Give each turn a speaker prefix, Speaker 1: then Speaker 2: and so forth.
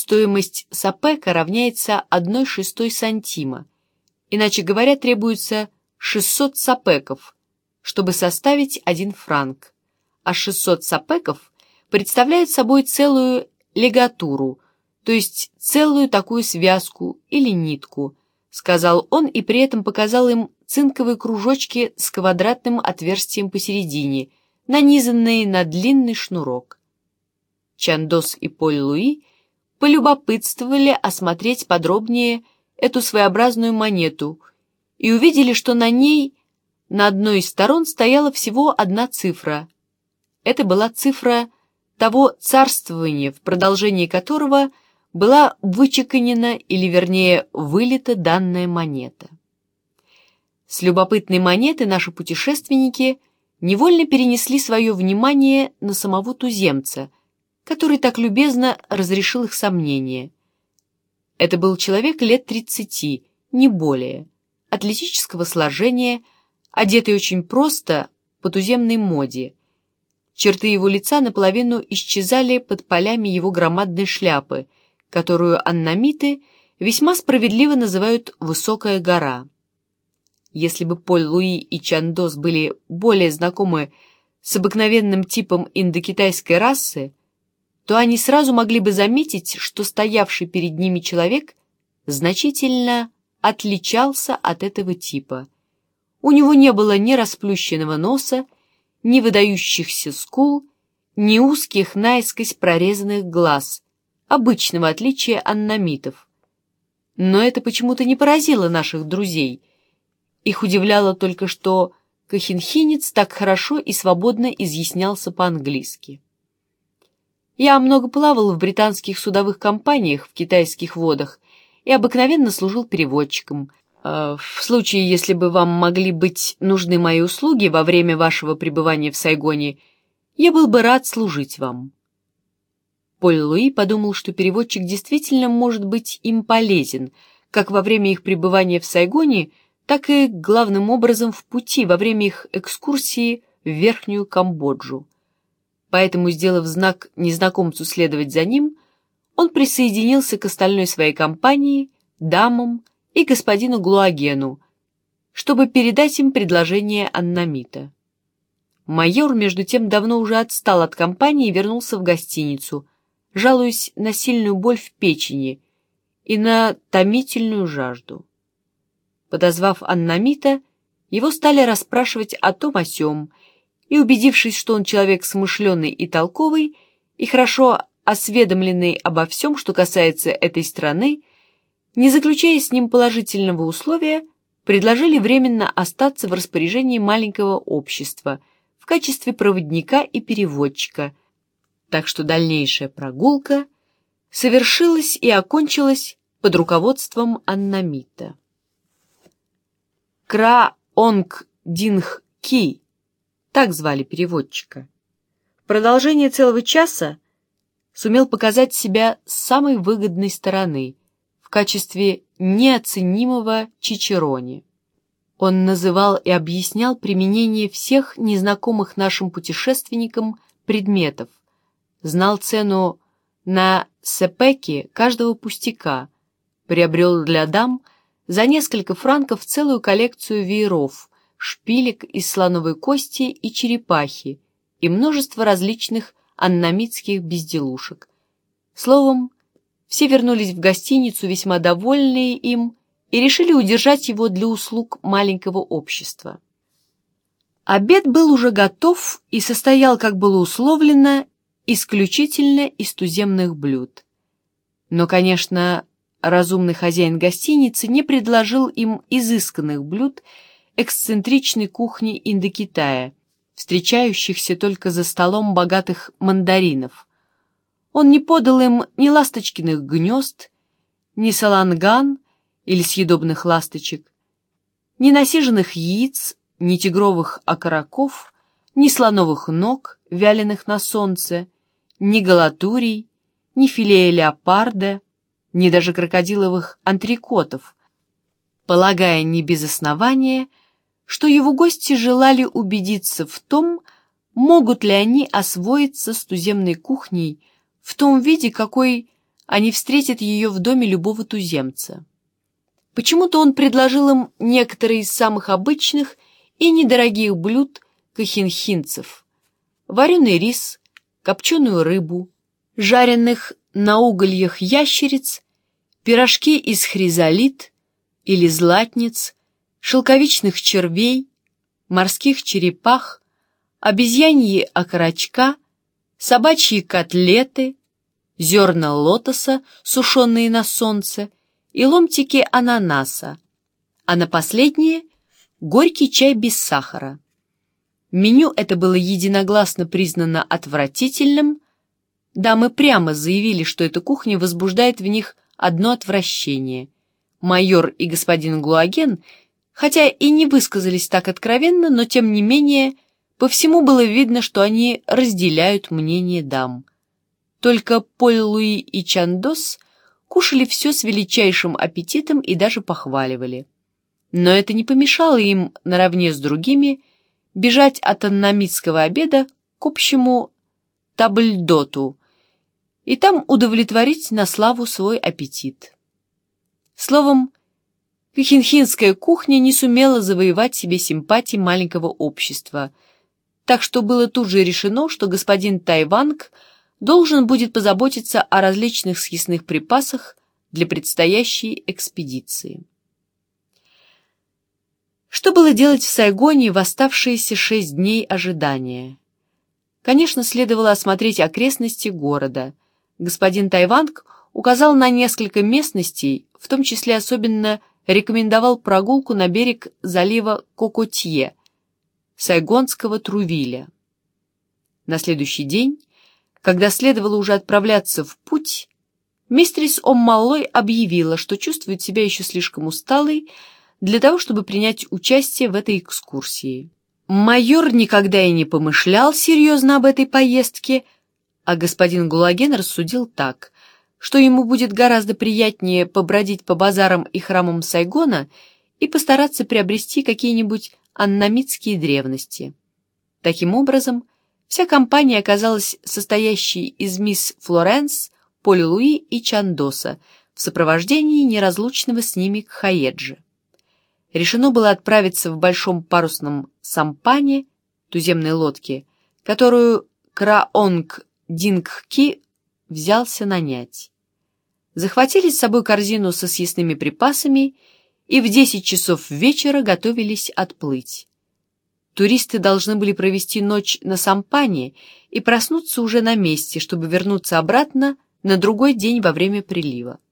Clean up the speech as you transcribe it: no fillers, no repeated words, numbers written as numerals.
Speaker 1: стоимость сапека равняется 1/6 сантима. Иначе говоря, требуется 600 сапеков, чтобы составить 1 франк. А 600 сапеков представляют собой целую лигатуру, то есть целую такую связку или нитку, сказал он и при этом показал им цинковые кружочки с квадратным отверстием посередине, нанизанные на длинный шнурок. Чандос и Поль-Луи полюбопытствовали осмотреть подробнее эту своеобразную монету и увидели, что на ней на одной из сторон стояла всего одна цифра. Это была цифра того царствования, в продолжении которого была вычеканена, или вернее вылита данная монета. С любопытной монеты наши путешественники невольно перенесли свое внимание на самого туземца, который так любезно разрешил их сомнения. Это был человек лет 30, не более, атлетического сложения, одетый очень просто по туземной моде. Черты его лица наполовину исчезали под полями его громадной шляпы, которую аннамиты весьма справедливо называют «высокая гора». Если бы Поль-Луи и Чандос были более знакомы с обыкновенным типом индокитайской расы, то они сразу могли бы заметить, что стоявший перед ними человек значительно отличался от этого типа. У него не было ни расплющенного носа, ни выдающихся скул, ни узких наискось прорезанных глаз, обычного отличия аннамитов. Но это почему-то не поразило наших друзей. Их удивляло только, что кохинхинец так хорошо и свободно изъяснялся по-английски. Я много плавал в британских судовых компаниях в китайских водах и обыкновенно служил переводчиком. В случае, если бы вам могли быть нужны мои услуги во время вашего пребывания в Сайгоне, я был бы рад служить вам. Поль-Луи подумал, что переводчик действительно может быть им полезен, как во время их пребывания в Сайгоне, так и главным образом в пути во время их экскурсии в Верхнюю Камбоджу. Поэтому, сделав знак незнакомцу следовать за ним, он присоединился к остальной своей компании, дамам и господину Глуагену, чтобы передать им предложение аннамита. Майор, между тем, давно уже отстал от компании и вернулся в гостиницу, жалуясь на сильную боль в печени и на томительную жажду. Подозвав аннамита, его стали расспрашивать о том о сём, и, убедившись, что он человек смышленый и толковый, и хорошо осведомленный обо всем, что касается этой страны, не заключая с ним положительного условия, предложили временно остаться в распоряжении маленького общества в качестве проводника и переводчика, так что дальнейшая прогулка совершилась и окончилась под руководством аннамита. Кра-Онг-Динг-Ки, так звали переводчика, в продолжение целого часа сумел показать себя с самой выгодной стороны в качестве неоценимого чичерони. Он называл и объяснял применение всех незнакомых нашим путешественникам предметов, знал цену на сепеки каждого пустяка, приобрел для дам за несколько франков целую коллекцию вееров, шпилек из слоновой кости и черепахи и множество различных аннамитских безделушек. Словом, все вернулись в гостиницу весьма довольные им и решили удержать его для услуг маленького общества. Обед был уже готов и состоял, как было условлено, исключительно из туземных блюд. Но, конечно, разумный хозяин гостиницы не предложил им изысканных блюд эксцентричной кухни Индокитая, встречающихся только за столом богатых мандаринов. Он не подал им ни ласточкиных гнезд, ни саланган или съедобных ласточек, ни насиженных яиц, ни тигровых окороков, ни слоновых ног, вяленых на солнце, ни галатурий, ни филея леопарда, ни даже крокодиловых антрикотов, полагая не без основания, что его гости желали убедиться в том, могут ли они освоиться с туземной кухней в том виде, какой они встретят ее в доме любого туземца. Почему-то он предложил им некоторые из самых обычных и недорогих блюд кохинхинцев: вареный рис, копченую рыбу, жареных на угольях ящериц, пирожки из хризолит или златниц, шелковичных червей, морских черепах, обезьяньи окорочка, собачьи котлеты, зерна лотоса, сушеные на солнце, и ломтики ананаса, а на последнее — горький чай без сахара. Меню это было единогласно признано отвратительным. Дамы прямо заявили, что эта кухня возбуждает в них одно отвращение. Майор и господин Глуаген, хотя и не высказались так откровенно, но тем не менее по всему было видно, что они разделяют мнение дам. Только Поль-Луи и Чандос кушали все с величайшим аппетитом и даже похваливали. Но это не помешало им, наравне с другими, бежать от аннамитского обеда к общему табльдоту и там удовлетворить на славу свой аппетит. Словом, кохинхинская кухня не сумела завоевать себе симпатии маленького общества, так что было тут же решено, что господин Тайванг должен будет позаботиться о различных съестных припасах для предстоящей экспедиции. Что было делать в Сайгоне в оставшиеся 6 дней ожидания? Конечно, следовало осмотреть окрестности города. Господин Тайванг указал на несколько местностей, в том числе особенно рекомендовал прогулку на берег залива Кокотье, сайгонского Трувиля. На следующий день, когда следовало уже отправляться в путь, мистерис Оммалой объявила, что чувствует себя еще слишком усталой для того, чтобы принять участие в этой экскурсии. Майор никогда и не помышлял серьезно об этой поездке, а господин Гулаген рассудил так, что ему будет гораздо приятнее побродить по базарам и храмам Сайгона и постараться приобрести какие-нибудь аннамитские древности. Таким образом, вся компания оказалась состоящей из мисс Флоренс, Поля-Луи и Чандоса в сопровождении неразлучного с ними Кхаеджи. Решено было отправиться в большом парусном сампане, туземной лодке, которую Краонг-Дингхки взялся нанять. Захватили с собой корзину со съестными припасами и в 10 часов вечера готовились отплыть. Туристы должны были провести ночь на сампане и проснуться уже на месте, чтобы вернуться обратно на другой день во время прилива.